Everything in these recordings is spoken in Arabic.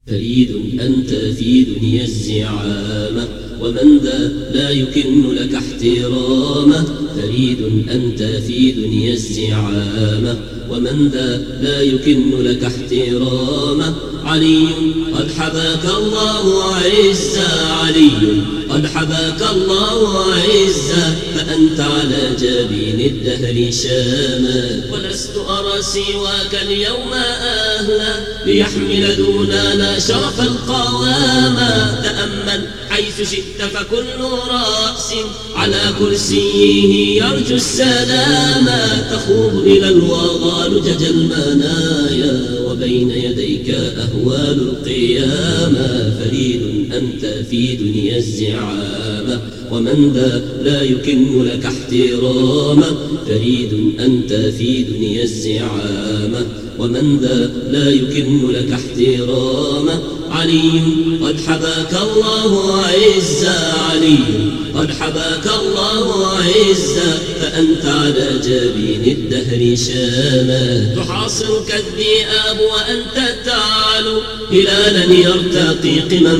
فريد أنت في دنيا الزعامة، ومن ذا لا يكن لك احترامه. فريد أنت في دنيا الزعامة، ومن ذا لا يكن لك احترامه. علي قد حباك الله عزا، علي قد حباك الله عزا، فأنت على جبين الدهر شاما. ولست أرى سواك اليوم أهلا ليحمل دوننا شرف القوامة. تأمل حيث شئت فكل رأس على كرسيه يرجو السلامة. تخوض إلى الوغى لجج المنايا، وبين يديك أهوال القيامة. فريد أنت في دنيا الزعامة، ومن ذا لا يكن لك احترامه. فريد أنت في دنيا الزعامة، ومن ذا لا يكن لك احترامه. علي قد حباك الله عزا، علي قد حباك الله عزا، فأنت على جبين الدهر شاما. تحاصرك الذئاب وأنت تعلو هلالا يرتقي قمم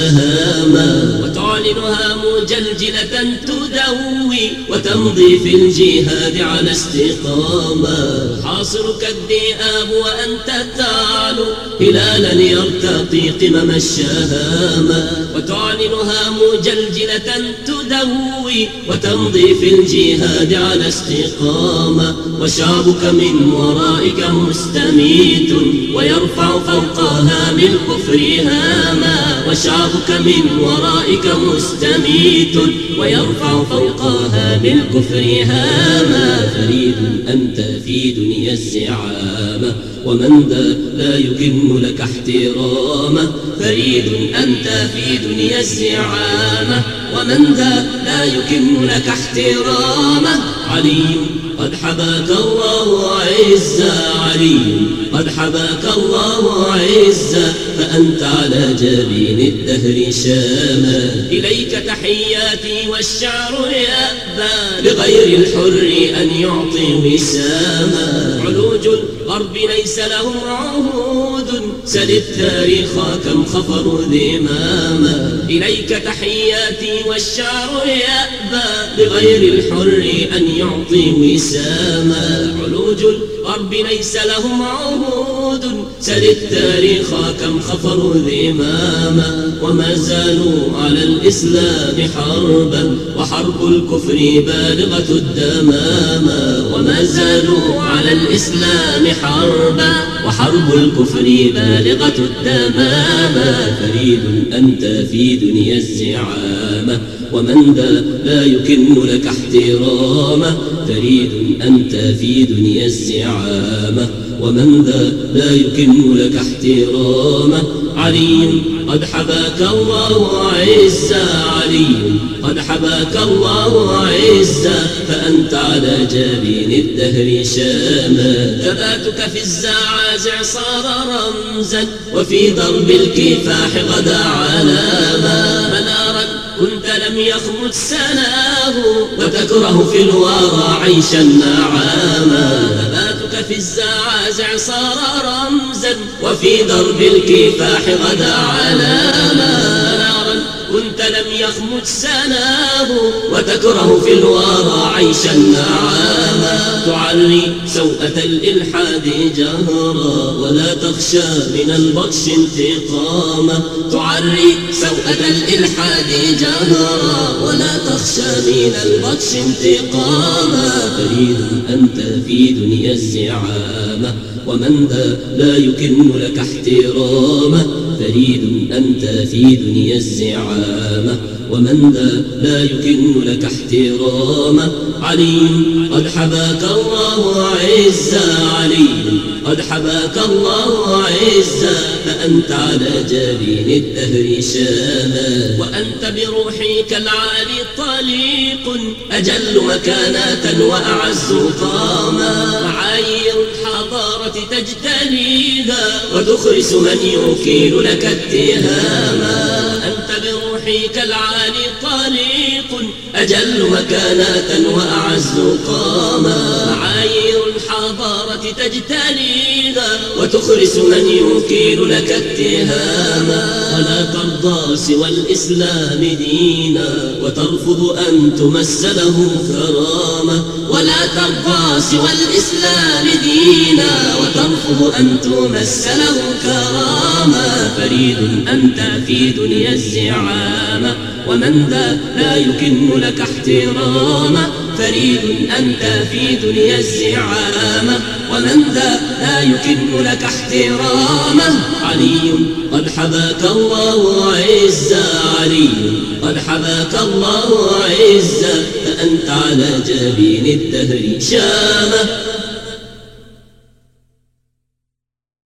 الشهامة. وتعلنها مجلجلة تدوي وتمضي في الجهاد على استقامة. حاصرك الذئاب وأنت تعلو هلالا يرتقي قمم الشهامة. وتعلنها مجلجلة تدوي وتمضي في الجهاد على استقامة. وشعبك من ورائك مستميت ويرفع فوق هام الكفر هاما. وشعبك من ورائك مستميت ويرفع فوق هام الكفر هاما. فريد أنت في دنيا الزعامة، ومن ذا لا يكن لك احترامه. فريد أنت في دنيا الزعامة، ومن ذا لا يكن لك احترامه. علي قد حباك الله عزا، علي قد حباك الله عزا، فأنت على جبين الدهر شاما. إليك تحياتي والشعر يأبى لغير الحر أن يعطي وساما. علوج الغرب ليس لهم عهود، سل التاريخ كم خفروا ذماما. إليك تحياتي والشعر يأبى لغير الحر أن يعطي وساما. علوج الغرب ليس لهم عهود، سل التاريخ كم خفروا ذماما. وما زالوا على الإسلام حربا، وحرب الكفر بالغة الدماما. وما زالوا على الإسلام حربا، وحرب الكفر بالغة الدماما. فريد أنت في دنيا الزعامة، ومن ذا لا يكن لك احترامه. فريد أنت في دنيا الزعامة، ومن ذا لا يكن لك احترامه. علي قد حباك الله عزا، علي قد حباك الله عزا، فأنت على جبين الدهر شاما. ثباتك في الزعازع صار رمزا، وفي درب الكفاح غدا علاما. منارا كنت لم يخمد سناه، وتكره في الورى عيشا نعاما. ثباتك في الزعازع صار رمزا، وفي درب الكفاح غدا علاما. منارا كنت لم يخمد سناه، وتكره في الورى عيشا نعاما. تعري سوءة الإلحاد جهرا، ولا تخشى من البطش انتقاما. تعري سوءة الإلحاد جهرا، ولا تخشى من البطش انتقاما. فريد أنت في دنيا الزعامة، ومن ذا لا يكن لك احترامه. فريد أنت في دنيا الزعامة، ومن ذا لا يكن لك احترامه. علي قد حباك الله عزا، علي قد حباك الله عزا، فأنت على جبين الدهر شاما. وأنت بروحك العالي طليق، أجل مكانة وأعز قاما. معايير الحضارة تجتليها، وتخرس من يكيل لك اتهاما. أنت بروحك العالي طليق، أجل مكانة وأعز قاما. معايير الحضارة تجتليها وتخرس من يوكل لك اتهاما، ولا ترضى سوى الإسلام دينا وترفض أن تمس له كرامة، ولا ترضى سوى الإسلام دينا وترفض أن تمس له كرامة. فريد أنت في دنيا الزعامة ومن ذا لا يكن لك احتراما، فريد أنت في دنيا الزعامة ومن ذا لا يكن لك احتراما. علي قد حباك الله عزا، علي قد حباك الله عزا، فأنت على جبين الدهر شامة.